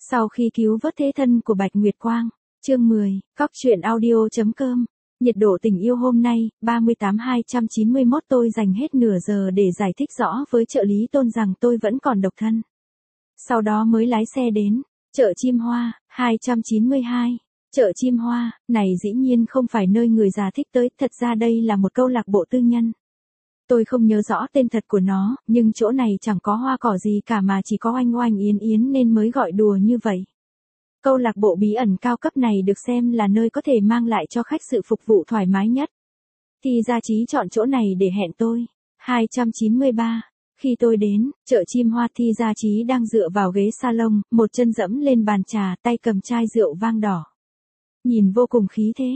Sau khi cứu vớt thế thân của Bạch Nguyệt Quang, chương 10, Cóc truyện audio.com. Nhiệt độ tình yêu hôm nay, 38-291. Tôi dành hết nửa giờ để giải thích rõ với trợ lý Tôn rằng tôi vẫn còn độc thân. Sau đó mới lái xe đến chợ Chim Hoa, 292. Chợ Chim Hoa, này dĩ nhiên không phải nơi người già thích tới, thật ra đây là một câu lạc bộ tư nhân. Tôi không nhớ rõ tên thật của nó, nhưng chỗ này chẳng có hoa cỏ gì cả mà chỉ có oanh oanh yến yến nên mới gọi đùa như vậy. Câu lạc bộ bí ẩn cao cấp này được xem là nơi có thể mang lại cho khách sự phục vụ thoải mái nhất. Thì Gia Trí chọn chỗ này để hẹn tôi. 293. Khi tôi đến chợ Chim Hoa thì Gia Trí đang dựa vào ghế salon, một chân dẫm lên bàn trà, tay cầm chai rượu vang đỏ. Nhìn vô cùng khí thế.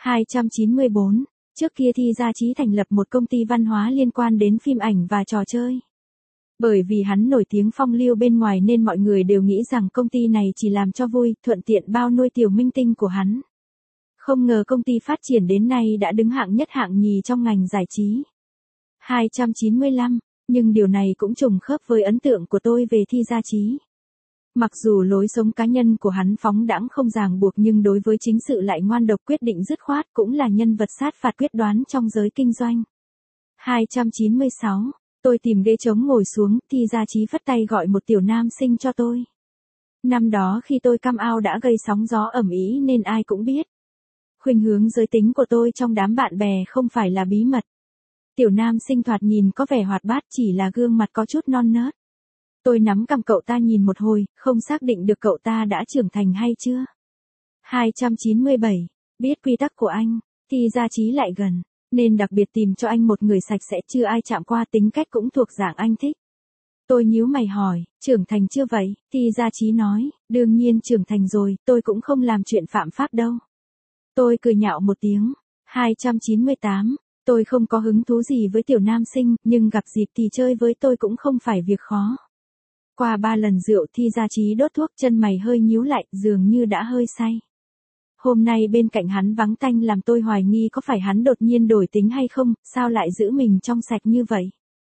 294. Trước kia thì Gia Trí thành lập một công ty văn hóa liên quan đến phim ảnh và trò chơi. Bởi vì hắn nổi tiếng phong lưu bên ngoài nên mọi người đều nghĩ rằng công ty này chỉ làm cho vui, thuận tiện bao nuôi tiểu minh tinh của hắn. Không ngờ công ty phát triển đến nay đã đứng hạng nhất hạng nhì trong ngành giải trí. 295, nhưng điều này cũng trùng khớp với ấn tượng của tôi về Thi Gia Trí. Mặc dù lối sống cá nhân của hắn phóng đãng không ràng buộc nhưng đối với chính sự lại ngoan độc quyết định dứt khoát, cũng là nhân vật sát phạt quyết đoán trong giới kinh doanh. 296. Tôi tìm ghế trống ngồi xuống, Thi Gia Trí phất tay gọi một tiểu nam sinh cho tôi. Năm đó khi tôi come out đã gây sóng gió ầm ĩ nên ai cũng biết. Khuynh hướng giới tính của tôi trong đám bạn bè không phải là bí mật. Tiểu nam sinh thoạt nhìn có vẻ hoạt bát, chỉ là gương mặt có chút non nớt. Tôi nắm cằm cậu ta nhìn một hồi, không xác định được cậu ta đã trưởng thành hay chưa. 297. Biết quy tắc của anh, Thi Gia Trí lại gần, nên đặc biệt tìm cho anh một người sạch sẽ, chưa ai chạm qua, tính cách cũng thuộc dạng anh thích. Tôi nhíu mày hỏi, trưởng thành chưa vậy? Thi Gia Trí nói, đương nhiên trưởng thành rồi, tôi cũng không làm chuyện phạm pháp đâu. Tôi cười nhạo một tiếng. 298. Tôi không có hứng thú gì với tiểu nam sinh, nhưng gặp dịp thì chơi với tôi cũng không phải việc khó. Qua 3 lần rượu Thi Gia Trí đốt thuốc, chân mày hơi nhíu lại, dường như đã hơi say. Hôm nay bên cạnh hắn vắng tanh làm tôi hoài nghi có phải hắn đột nhiên đổi tính hay không, sao lại giữ mình trong sạch như vậy.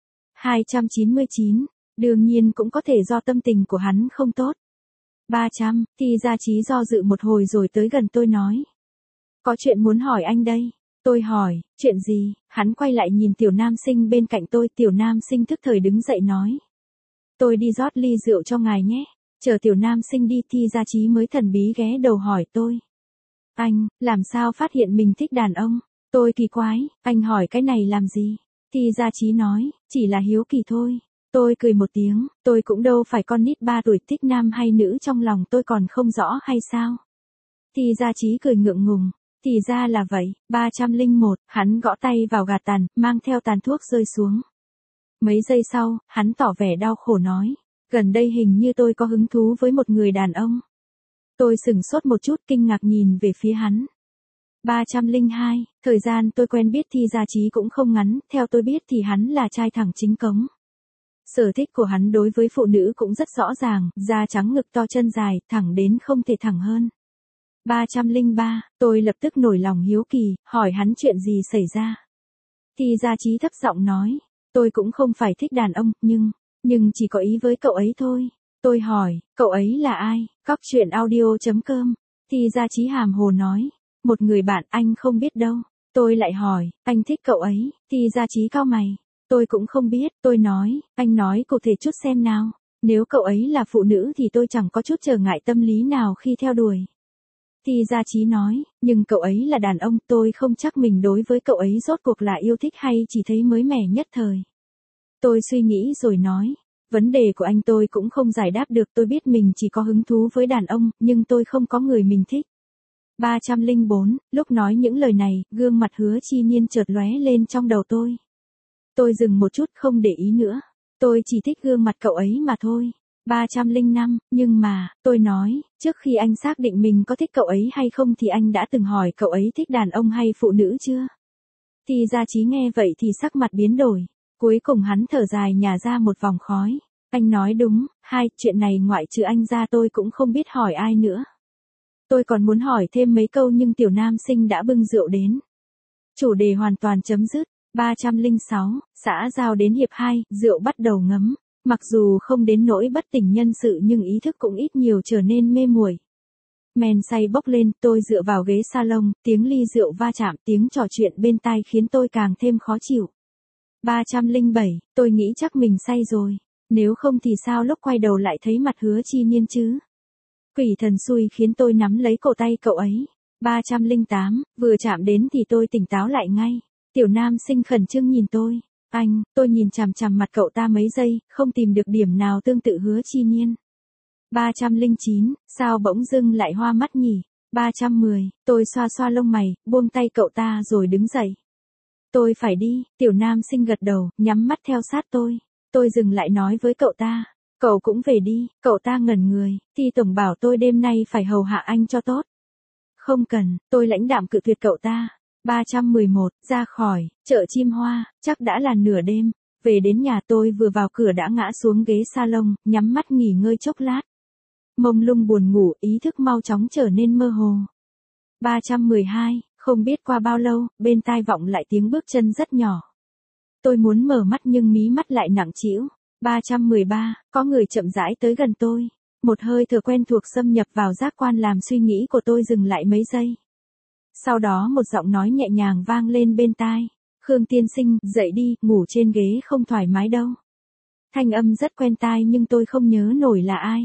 299. Đương nhiên cũng có thể do tâm tình của hắn không tốt. 300. Thi Gia Trí do dự một hồi rồi tới gần tôi nói. Có chuyện muốn hỏi anh đây. Tôi hỏi, chuyện gì? Hắn quay lại nhìn tiểu nam sinh bên cạnh tôi, tiểu nam sinh thức thời đứng dậy nói. Tôi đi rót ly rượu cho ngài nhé. Chờ tiểu nam sinh đi Thi Gia Trí mới thần bí ghé đầu hỏi tôi. Anh, làm sao phát hiện mình thích đàn ông? Tôi kỳ quái, anh hỏi cái này làm gì? Thi Gia Trí nói, chỉ là hiếu kỳ thôi. Tôi cười một tiếng, tôi cũng đâu phải con nít 3 tuổi, thích nam hay nữ trong lòng tôi còn không rõ hay sao? Thi Gia Trí cười ngượng ngùng. Thì ra là vậy. 301, hắn gõ tay vào gạt tàn, mang theo tàn thuốc rơi xuống. Mấy giây sau, hắn tỏ vẻ đau khổ nói. Gần đây hình như tôi có hứng thú với một người đàn ông. Tôi sửng sốt một chút, kinh ngạc nhìn về phía hắn. 302, thời gian tôi quen biết Thi Gia Trí cũng không ngắn, theo tôi biết thì hắn là trai thẳng chính cống. Sở thích của hắn đối với phụ nữ cũng rất rõ ràng, da trắng ngực to chân dài, thẳng đến không thể thẳng hơn. 303, tôi lập tức nổi lòng hiếu kỳ, hỏi hắn chuyện gì xảy ra. Thi Gia Trí thấp giọng nói, tôi cũng không phải thích đàn ông, nhưng chỉ có ý với cậu ấy thôi. Tôi hỏi, cậu ấy là ai? Cóc truyện audio.com. Thi Gia Trí hàm hồ nói, một người bạn anh không biết đâu. Tôi lại hỏi, anh thích cậu ấy? Thi Gia Trí cau mày, tôi cũng không biết. Tôi nói, anh nói cụ thể chút xem nào. Nếu cậu ấy là phụ nữ thì tôi chẳng có chút trở ngại tâm lý nào khi theo đuổi. Thi Gia Trí nói, nhưng cậu ấy là đàn ông, tôi không chắc mình đối với cậu ấy rốt cuộc là yêu thích hay chỉ thấy mới mẻ nhất thời. Tôi suy nghĩ rồi nói, vấn đề của anh tôi cũng không giải đáp được, tôi biết mình chỉ có hứng thú với đàn ông, nhưng tôi không có người mình thích. 304, lúc nói những lời này, gương mặt Hứa Chi Niên chợt lóe lên trong đầu tôi. Tôi dừng một chút không để ý nữa, tôi chỉ thích gương mặt cậu ấy mà thôi. 305, nhưng mà, tôi nói, trước khi anh xác định mình có thích cậu ấy hay không thì anh đã từng hỏi cậu ấy thích đàn ông hay phụ nữ chưa? Thì Gia Trí nghe vậy thì sắc mặt biến đổi, cuối cùng hắn thở dài nhả ra một vòng khói. Anh nói đúng, chuyện này ngoại trừ anh ra tôi cũng không biết hỏi ai nữa. Tôi còn muốn hỏi thêm mấy câu nhưng tiểu nam sinh đã bưng rượu đến. Chủ đề hoàn toàn chấm dứt. 306, xã giao đến hiệp 2, rượu bắt đầu ngấm. Mặc dù không đến nỗi bất tỉnh nhân sự nhưng ý thức cũng ít nhiều trở nên mê muội. Men say bốc lên, tôi dựa vào ghế salon, tiếng ly rượu va chạm, tiếng trò chuyện bên tai khiến tôi càng thêm khó chịu. 307, tôi nghĩ chắc mình say rồi. Nếu không thì sao lúc quay đầu lại thấy mặt Hứa Chi Nhiên chứ? Quỷ thần xui khiến tôi nắm lấy cổ tay cậu ấy. 308, vừa chạm đến thì tôi tỉnh táo lại ngay. Tiểu nam sinh khẩn trương nhìn tôi. Anh, tôi nhìn chằm chằm mặt cậu ta mấy giây, không tìm được điểm nào tương tự Hứa Chi Nhiên. 309, sao bỗng dưng lại hoa mắt nhỉ? 310, tôi xoa xoa lông mày, buông tay cậu ta rồi đứng dậy. Tôi phải đi, tiểu nam sinh gật đầu, nhắm mắt theo sát tôi. Tôi dừng lại nói với cậu ta. Cậu cũng về đi, cậu ta ngẩn người, Thi tổng bảo tôi đêm nay phải hầu hạ anh cho tốt. Không cần, tôi lãnh đạm cự tuyệt cậu ta. 311, ra khỏi, chợ Chim Hoa, chắc đã là nửa đêm. Về đến nhà tôi vừa vào cửa đã ngã xuống ghế salon, nhắm mắt nghỉ ngơi chốc lát. Mông lung buồn ngủ, ý thức mau chóng trở nên mơ hồ. 312, không biết qua bao lâu, bên tai vọng lại tiếng bước chân rất nhỏ. Tôi muốn mở mắt nhưng mí mắt lại nặng trĩu. 313, có người chậm rãi tới gần tôi. Một hơi thở quen thuộc xâm nhập vào giác quan làm suy nghĩ của tôi dừng lại mấy giây. Sau đó một giọng nói nhẹ nhàng vang lên bên tai. Khương tiên sinh, dậy đi, ngủ trên ghế không thoải mái đâu. Thanh âm rất quen tai nhưng tôi không nhớ nổi là ai.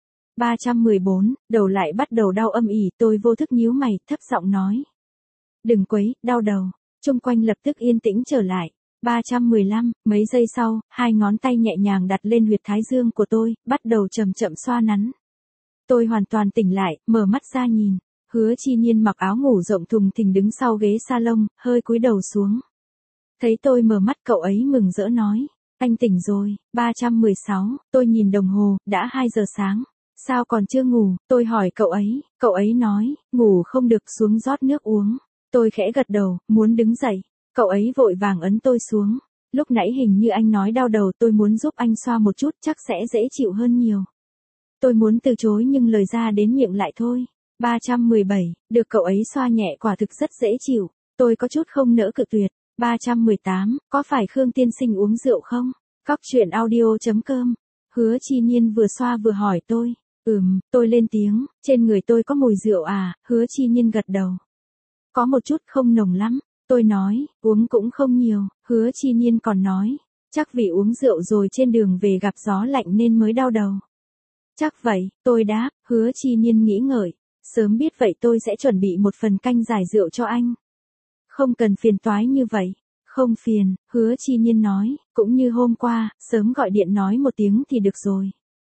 314, đầu lại bắt đầu đau âm ỉ, tôi vô thức nhíu mày, thấp giọng nói. Đừng quấy, đau đầu. Chung quanh lập tức yên tĩnh trở lại. 315, mấy giây sau, hai ngón tay nhẹ nhàng đặt lên huyệt thái dương của tôi, bắt đầu chậm chậm xoa nắn. Tôi hoàn toàn tỉnh lại, mở mắt ra nhìn. Hứa Chi Nhiên mặc áo ngủ rộng thùng thình đứng sau ghế salon, hơi cúi đầu xuống. Thấy tôi mở mắt cậu ấy mừng rỡ nói. Anh tỉnh rồi. 316, tôi nhìn đồng hồ, đã 2 giờ sáng. Sao còn chưa ngủ, tôi hỏi cậu ấy nói, ngủ không được xuống rót nước uống. Tôi khẽ gật đầu, muốn đứng dậy. Cậu ấy vội vàng ấn tôi xuống. Lúc nãy hình như anh nói đau đầu, tôi muốn giúp anh xoa một chút chắc sẽ dễ chịu hơn nhiều. Tôi muốn từ chối nhưng lời ra đến miệng lại thôi. 317, được cậu ấy xoa nhẹ quả thực rất dễ chịu. Tôi có chút không nỡ cự tuyệt. 318, có phải Khương tiên sinh uống rượu không? Cóc truyện audio.com. Hứa Chi Nhiên vừa xoa vừa hỏi tôi. Tôi lên tiếng, trên người tôi có mùi rượu à? Hứa Chi Nhiên gật đầu. Có một chút, không nồng lắm. Tôi nói, uống cũng không nhiều. Hứa Chi Nhiên còn nói, chắc vì uống rượu rồi trên đường về gặp gió lạnh nên mới đau đầu. Chắc vậy, tôi đáp. Hứa Chi Nhiên nghĩ ngợi, sớm biết vậy tôi sẽ chuẩn bị một phần canh giải rượu cho anh. Không cần phiền toái như vậy. Không phiền, Hứa Chi Nhiên nói, cũng như hôm qua, sớm gọi điện nói một tiếng thì được rồi.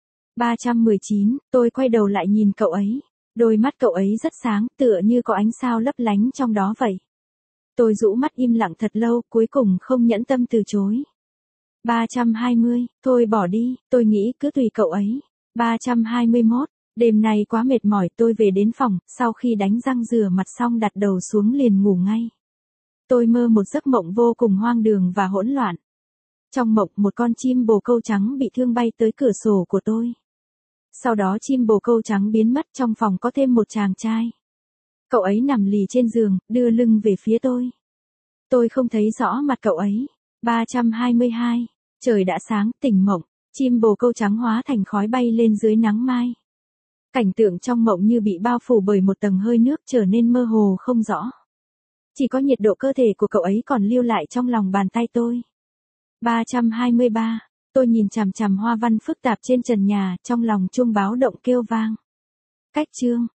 319, tôi quay đầu lại nhìn cậu ấy. Đôi mắt cậu ấy rất sáng, tựa như có ánh sao lấp lánh trong đó vậy. Tôi rũ mắt im lặng thật lâu, cuối cùng không nhẫn tâm từ chối. 320, thôi bỏ đi, tôi nghĩ cứ tùy cậu ấy. 321, đêm nay quá mệt mỏi, tôi về đến phòng, sau khi đánh răng rửa mặt xong đặt đầu xuống liền ngủ ngay. Tôi mơ một giấc mộng vô cùng hoang đường và hỗn loạn. Trong mộng một con chim bồ câu trắng bị thương bay tới cửa sổ của tôi. Sau đó chim bồ câu trắng biến mất, trong phòng có thêm một chàng trai. Cậu ấy nằm lì trên giường, đưa lưng về phía tôi. Tôi không thấy rõ mặt cậu ấy. 322, trời đã sáng, tỉnh mộng, chim bồ câu trắng hóa thành khói bay lên dưới nắng mai. Cảnh tượng trong mộng như bị bao phủ bởi một tầng hơi nước trở nên mơ hồ không rõ. Chỉ có nhiệt độ cơ thể của cậu ấy còn lưu lại trong lòng bàn tay tôi. 323, tôi nhìn chằm chằm hoa văn phức tạp trên trần nhà, trong lòng chuông báo động kêu vang. Cách chương